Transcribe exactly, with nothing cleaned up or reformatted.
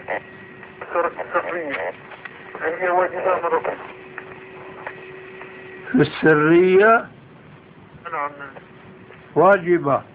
سرية هي واجبة مرة. في السرية نعم واجبة.